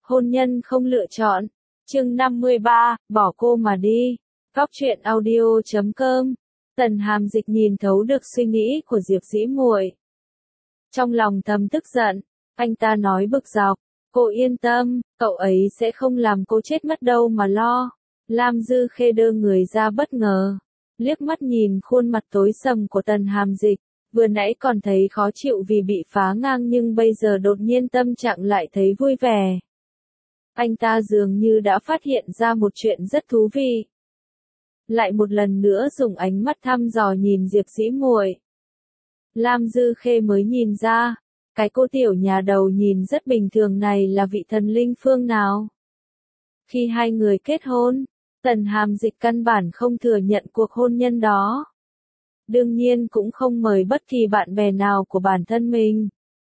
Hôn nhân không lựa chọn. Chương 53, bỏ cô mà đi. Góc truyện audio.com. Tần Hàm Dịch nhìn thấu được suy nghĩ của Diệp Dĩ Muội. Trong lòng thầm tức giận, anh ta nói bực dọc, cô yên tâm, cậu ấy sẽ không làm cô chết mất đâu mà lo. Lam Dư Khê đưa người ra bất ngờ, liếc mắt nhìn khuôn mặt tối sầm của Tần Hàm Dịch, vừa nãy còn thấy khó chịu vì bị phá ngang nhưng bây giờ đột nhiên tâm trạng lại thấy vui vẻ. Anh ta dường như đã phát hiện ra một chuyện rất thú vị. Lại một lần nữa dùng ánh mắt thăm dò nhìn Diệp Dĩ Muội. Lam Dư Khê mới nhìn ra, cái cô tiểu nhà đầu nhìn rất bình thường này là vị thần linh phương nào. Khi hai người kết hôn, Tần Hàm Dịch căn bản không thừa nhận cuộc hôn nhân đó. Đương nhiên cũng không mời bất kỳ bạn bè nào của bản thân mình.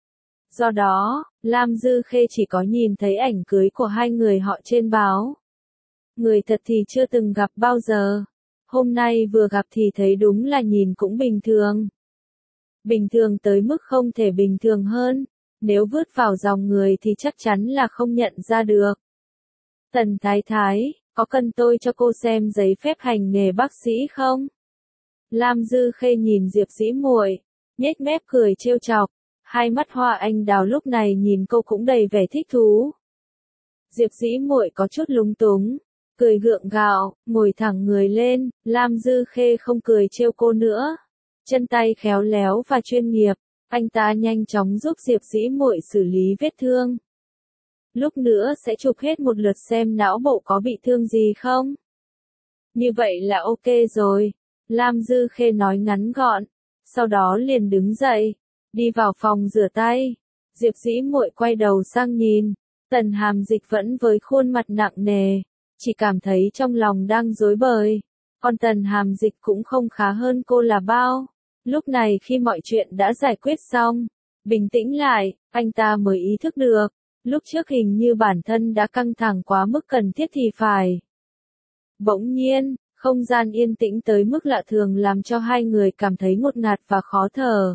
Do đó, Lam Dư Khê chỉ có nhìn thấy ảnh cưới của hai người họ trên báo. Người thật thì chưa từng gặp bao giờ. Hôm nay vừa gặp thì thấy đúng là nhìn cũng bình thường. Bình thường tới mức không thể bình thường hơn. Nếu vứt vào dòng người thì chắc chắn là không nhận ra được. Tần Thái Thái, có cần tôi cho cô xem giấy phép hành nghề bác sĩ không? Lam Dư Khê nhìn Diệp Dĩ Muội, nhếch mép cười trêu chọc. Hai mắt hoa anh đào lúc này nhìn cô cũng đầy vẻ thích thú. Diệp Dĩ Muội có chút lúng túng, cười gượng gạo, ngồi thẳng người lên. Lam Dư Khê không cười trêu cô nữa. Chân tay khéo léo và chuyên nghiệp, anh ta nhanh chóng giúp Diệp Dĩ Muội xử lý vết thương. Lúc nữa sẽ chụp hết một lượt xem não bộ có bị thương gì không. Như vậy là ok rồi, Lam Dư Khê nói ngắn gọn, sau đó liền đứng dậy, đi vào phòng rửa tay. Diệp Dĩ Muội quay đầu sang nhìn, Tần Hàm Dịch vẫn với khuôn mặt nặng nề, chỉ cảm thấy trong lòng đang rối bời. Còn Tần Hàm Dịch cũng không khá hơn cô là bao. Lúc này khi mọi chuyện đã giải quyết xong, bình tĩnh lại, anh ta mới ý thức được, lúc trước hình như bản thân đã căng thẳng quá mức cần thiết thì phải. Bỗng nhiên, không gian yên tĩnh tới mức lạ thường làm cho hai người cảm thấy ngột ngạt và khó thở.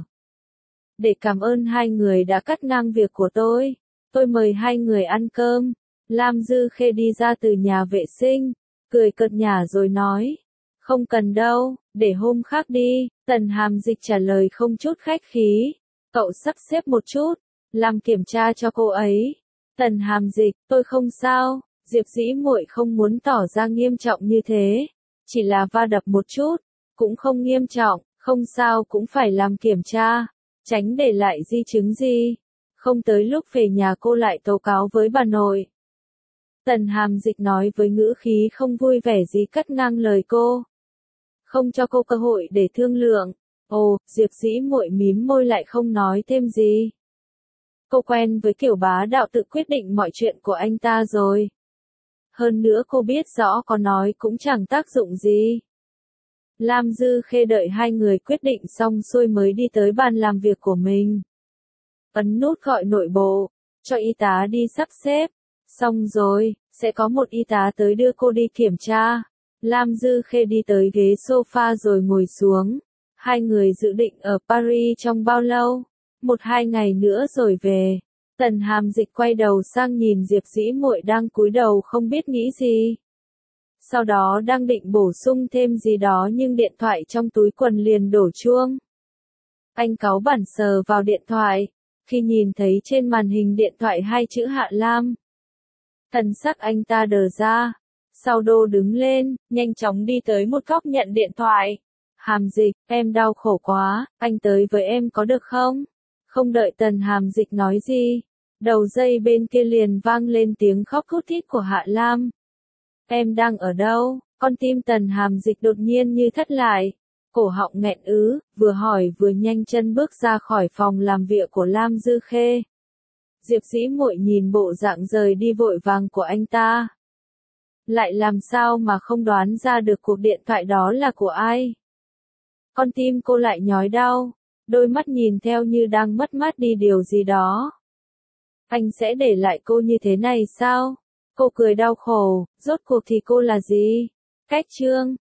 Để cảm ơn hai người đã cắt ngang việc của tôi mời hai người ăn cơm. Lam Dư Khê đi ra từ nhà vệ sinh, cười cợt nhả rồi nói, không cần đâu, để hôm khác đi. Tần Hàm Dịch trả lời không chút khách khí, cậu sắp xếp một chút, làm kiểm tra cho cô ấy. Tần Hàm Dịch, tôi không sao. Diệp Dĩ Muội không muốn tỏ ra nghiêm trọng như thế, chỉ là va đập một chút, cũng không nghiêm trọng, không sao cũng phải làm kiểm tra, tránh để lại di chứng gì, không tới lúc về nhà cô lại tố cáo với bà nội. Tần Hàm Dịch nói với ngữ khí không vui vẻ gì cắt ngang lời cô, không cho cô cơ hội để thương lượng. Ồ, Diệp Dĩ Muội mím môi lại không nói thêm gì. Cô quen với kiểu bá đạo tự quyết định mọi chuyện của anh ta rồi. Hơn nữa cô biết rõ có nói cũng chẳng tác dụng gì. Lam Dư Khê đợi hai người quyết định xong xuôi mới đi tới bàn làm việc của mình. Ấn nút gọi nội bộ, cho y tá đi sắp xếp. Xong rồi, sẽ có một y tá tới đưa cô đi kiểm tra. Lam Dư Khê đi tới ghế sofa rồi ngồi xuống. Hai người dự định ở Paris trong bao lâu? 1-2 ngày nữa rồi về. Tần Hàm Dịch quay đầu sang nhìn Diệp Dĩ Muội đang cúi đầu không biết nghĩ gì. Sau đó đang định bổ sung thêm gì đó nhưng điện thoại trong túi quần liền đổ chuông. Anh cáu bẳn sờ vào điện thoại, khi nhìn thấy trên màn hình điện thoại hai chữ Hạ Lam. Thần sắc anh ta đờ ra, sau đó đứng lên, nhanh chóng đi tới một góc nhận điện thoại. Hàm Dịch, em đau khổ quá, anh tới với em có được không? Không đợi Tần Hàm Dịch nói gì, đầu dây bên kia liền vang lên tiếng khóc thút thít của Hạ Lam. Em đang ở đâu? Con tim Tần Hàm Dịch đột nhiên như thắt lại, cổ họng nghẹn ứ, vừa hỏi vừa nhanh chân bước ra khỏi phòng làm việc của Lam Dư Khê. Diệp Dĩ Muội nhìn bộ dạng rời đi vội vàng của anh ta. Lại làm sao mà không đoán ra được cuộc điện thoại đó là của ai? Con tim cô lại nhói đau, đôi mắt nhìn theo như đang mất mát đi điều gì đó. Anh sẽ để lại cô như thế này sao? Cô cười đau khổ, rốt cuộc thì cô là gì? Cách chương